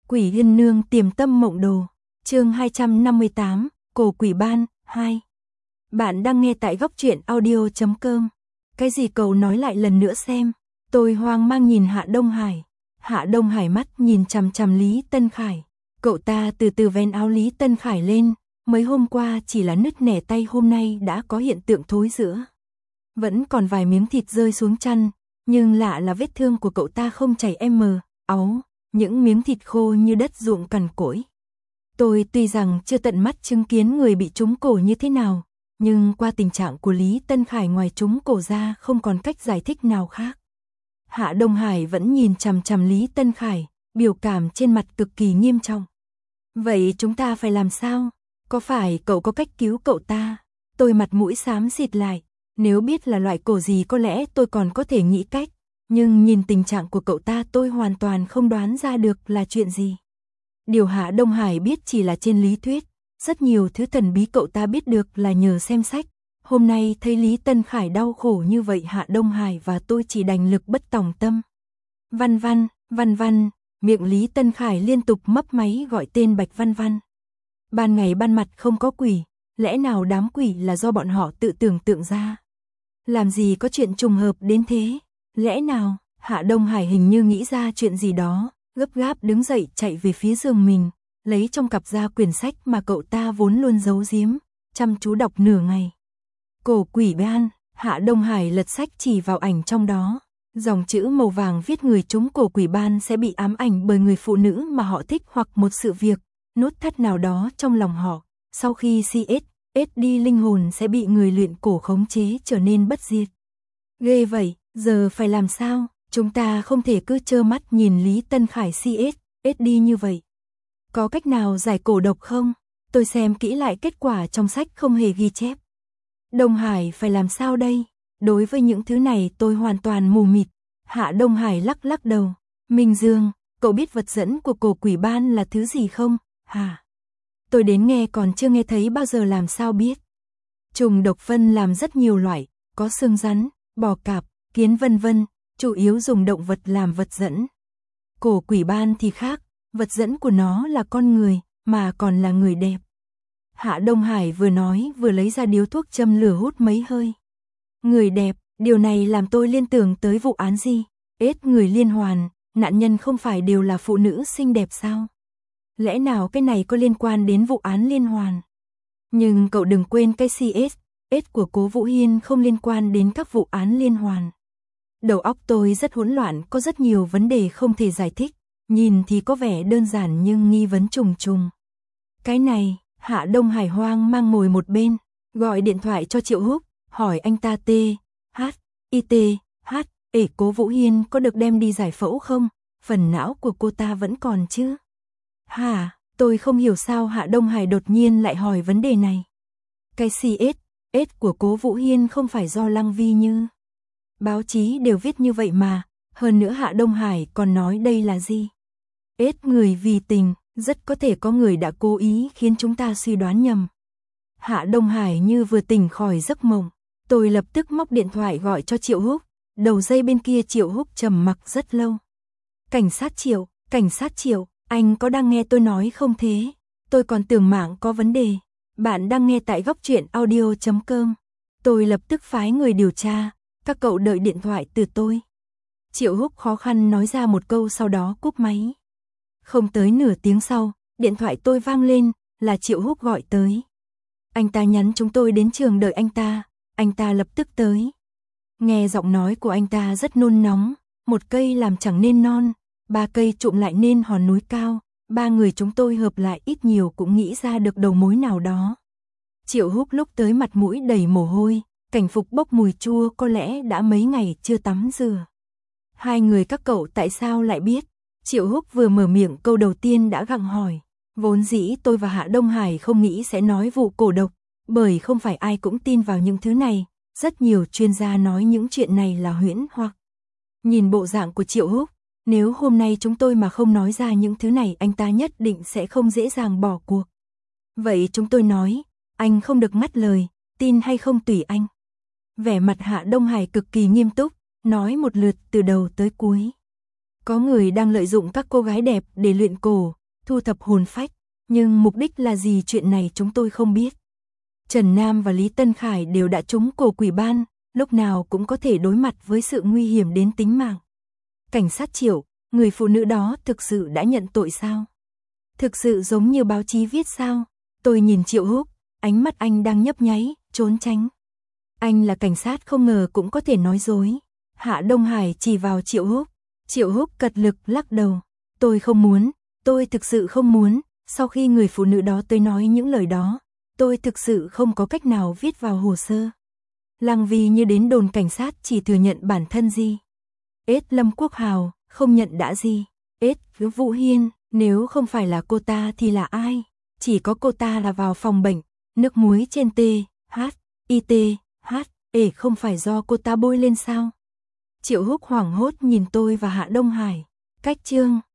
Quỷ Yên Nương Tiềm Tâm Mộng Đồ, chương 258, Cổ Quỷ Ban, 2. Bạn đang nghe tại góc truyện audio.com. Cái gì cậu nói lại lần nữa xem. Tôi hoang mang nhìn Hạ Đông Hải. Hạ Đông Hải mắt nhìn chằm chằm Lý Tân Khải. Cậu ta từ từ vén áo Lý Tân Khải lên, mấy hôm qua chỉ là nứt nẻ tay, hôm nay đã có hiện tượng thối rữa. Vẫn còn vài miếng thịt rơi xuống chăn, nhưng lạ là vết thương của cậu ta không chảy máu, những miếng thịt khô như đất ruộng cằn cỗi. Tôi tuy rằng chưa tận mắt chứng kiến người bị trúng cổ như thế nào, nhưng qua tình trạng của Lý Tân Khải ngoài trúng cổ ra không còn cách giải thích nào khác. Hạ Đông Hải vẫn nhìn chằm chằm Lý Tân Khải, biểu cảm trên mặt cực kỳ nghiêm trọng. Vậy chúng ta phải làm sao? Có phải cậu có cách cứu cậu ta? Tôi mặt mũi xám xịt lại. Nếu biết là loại cổ gì có lẽ tôi còn có thể nghĩ cách, nhưng nhìn tình trạng của cậu ta tôi hoàn toàn không đoán ra được là chuyện gì. Điều Hạ Đông Hải biết chỉ là trên lý thuyết, rất nhiều thứ thần bí cậu ta biết được là nhờ xem sách. Hôm nay thấy Lý Tân Khải đau khổ như vậy, Hạ Đông Hải và tôi chỉ đành lực bất tòng tâm. Văn Văn, miệng Lý Tân Khải liên tục mấp máy gọi tên Bạch Văn Văn. Ban ngày ban mặt không có quỷ, lẽ nào đám quỷ là do bọn họ tự tưởng tượng ra? Làm gì có chuyện trùng hợp đến thế? Lẽ nào? Hạ Đông Hải hình như nghĩ ra chuyện gì đó, gấp gáp đứng dậy chạy về phía giường mình, lấy trong cặp ra quyển sách mà cậu ta vốn luôn giấu giếm, chăm chú đọc nửa ngày. Cổ Quỷ Ban. Hạ Đông Hải lật sách chỉ vào ảnh trong đó, dòng chữ màu vàng viết người trúng cổ quỷ ban sẽ bị ám ảnh bởi người phụ nữ mà họ thích hoặc một sự việc, nút thắt nào đó trong lòng họ. Sau khi CS đi linh hồn sẽ bị người luyện cổ khống chế trở nên bất diệt. Ghê vậy, giờ phải làm sao? Chúng ta không thể cứ trơ mắt nhìn Lý Tân Khải CS đi như vậy. Có cách nào giải cổ độc không? Tôi xem kỹ lại kết quả trong sách không hề ghi chép. Đông Hải phải làm sao đây? Đối với những thứ này tôi hoàn toàn mù mịt. Hạ Đông Hải lắc đầu. Minh Dương, cậu biết vật dẫn của cổ quỷ ban là thứ gì không? Hả? Tôi đến nghe còn chưa nghe thấy bao giờ, làm sao biết? Trùng độc phân làm rất nhiều loại, có xương rắn, bò cạp, kiến vân vân, chủ yếu dùng động vật làm vật dẫn. Cổ quỷ ban thì khác, vật dẫn của nó là con người, mà còn là người đẹp. Hạ Đông Hải vừa nói vừa lấy ra điếu thuốc châm lửa hút mấy hơi. Người đẹp, điều này làm tôi liên tưởng tới vụ án gì? Người liên hoàn, nạn nhân không phải đều là phụ nữ xinh đẹp sao? Lẽ nào cái này có liên quan đến vụ án liên hoàn? Nhưng cậu đừng quên cái CS của Cố Vũ Hiên không liên quan đến các vụ án liên hoàn. Đầu óc tôi rất hỗn loạn, có rất nhiều vấn đề không thể giải thích. Nhìn thì có vẻ đơn giản nhưng nghi vấn trùng trùng. Cái này, Hạ Đông Hải hoang mang ngồi một bên, gọi điện thoại cho Triệu Húc, hỏi anh ta Cố Vũ Hiên có được đem đi giải phẫu không? Phần não của cô ta vẫn còn chứ? Hả, tôi không hiểu sao Hạ Đông Hải đột nhiên lại hỏi vấn đề này. Cái CS của Cố Vũ Hiên không phải do Lăng Vi Như. Báo chí đều viết như vậy mà, hơn nữa Hạ Đông Hải còn nói đây là gì? Người vì tình, rất có thể có người đã cố ý khiến chúng ta suy đoán nhầm. Hạ Đông Hải như vừa tỉnh khỏi giấc mộng, tôi lập tức móc điện thoại gọi cho Triệu Húc, đầu dây bên kia Triệu Húc trầm mặc rất lâu. Cảnh sát Triệu, anh có đang nghe tôi nói không thế? Tôi còn tưởng mạng có vấn đề. Bạn đang nghe tại góc truyện audio.com. Tôi lập tức phái người điều tra, các cậu đợi điện thoại từ tôi. Triệu Húc khó khăn nói ra một câu sau đó cúp máy. Không tới nửa tiếng sau, điện thoại tôi vang lên, là Triệu Húc gọi tới. Anh ta nhắn chúng tôi đến trường đợi anh ta lập tức tới. Nghe giọng nói của anh ta rất nôn nóng, một cây làm chẳng nên non, ba cây trụm lại nên hòn núi cao, ba người chúng tôi hợp lại ít nhiều cũng nghĩ ra được đầu mối nào đó. Triệu Húc lúc tới mặt mũi đầy mồ hôi, cảnh phục bốc mùi chua, có lẽ đã mấy ngày chưa tắm rửa. Hai người các cậu tại sao lại biết? Triệu Húc vừa mở miệng câu đầu tiên đã gặng hỏi. Vốn dĩ tôi và Hạ Đông Hải không nghĩ sẽ nói vụ cổ độc, bởi không phải ai cũng tin vào những thứ này, rất nhiều chuyên gia nói những chuyện này là huyễn hoặc. Nhìn bộ dạng của Triệu Húc, nếu hôm nay chúng tôi mà không nói ra những thứ này anh ta nhất định sẽ không dễ dàng bỏ cuộc. Vậy chúng tôi nói, anh không được ngắt lời, tin hay không tùy anh. Vẻ mặt Hạ Đông Hải cực kỳ nghiêm túc, nói một lượt từ đầu tới cuối. Có người đang lợi dụng các cô gái đẹp để luyện cổ, thu thập hồn phách, nhưng mục đích là gì chuyện này chúng tôi không biết. Trần Nam và Lý Tân Khải đều đã trúng cổ quỷ ban, lúc nào cũng có thể đối mặt với sự nguy hiểm đến tính mạng. Cảnh sát Triệu, người phụ nữ đó thực sự đã nhận tội sao? Thực sự giống như báo chí viết sao? Tôi nhìn Triệu Húc, ánh mắt anh đang nhấp nháy, trốn tránh. Anh là cảnh sát không ngờ cũng có thể nói dối. Hạ Đông Hải chỉ vào Triệu Húc. Triệu Húc cật lực lắc đầu. Tôi không muốn, tôi thực sự không muốn. Sau khi người phụ nữ đó tới nói những lời đó, tôi thực sự không có cách nào viết vào hồ sơ. Lăng Vi như đến đồn cảnh sát chỉ thừa nhận bản thân gì. Lâm Quốc Hào, không nhận đã gì. Vũ Hiên, nếu không phải là cô ta thì là ai? Chỉ có cô ta là vào phòng bệnh, nước muối trên không phải do cô ta bôi lên sao? Triệu Húc hoảng hốt nhìn tôi và Hạ Đông Hải. Cách chương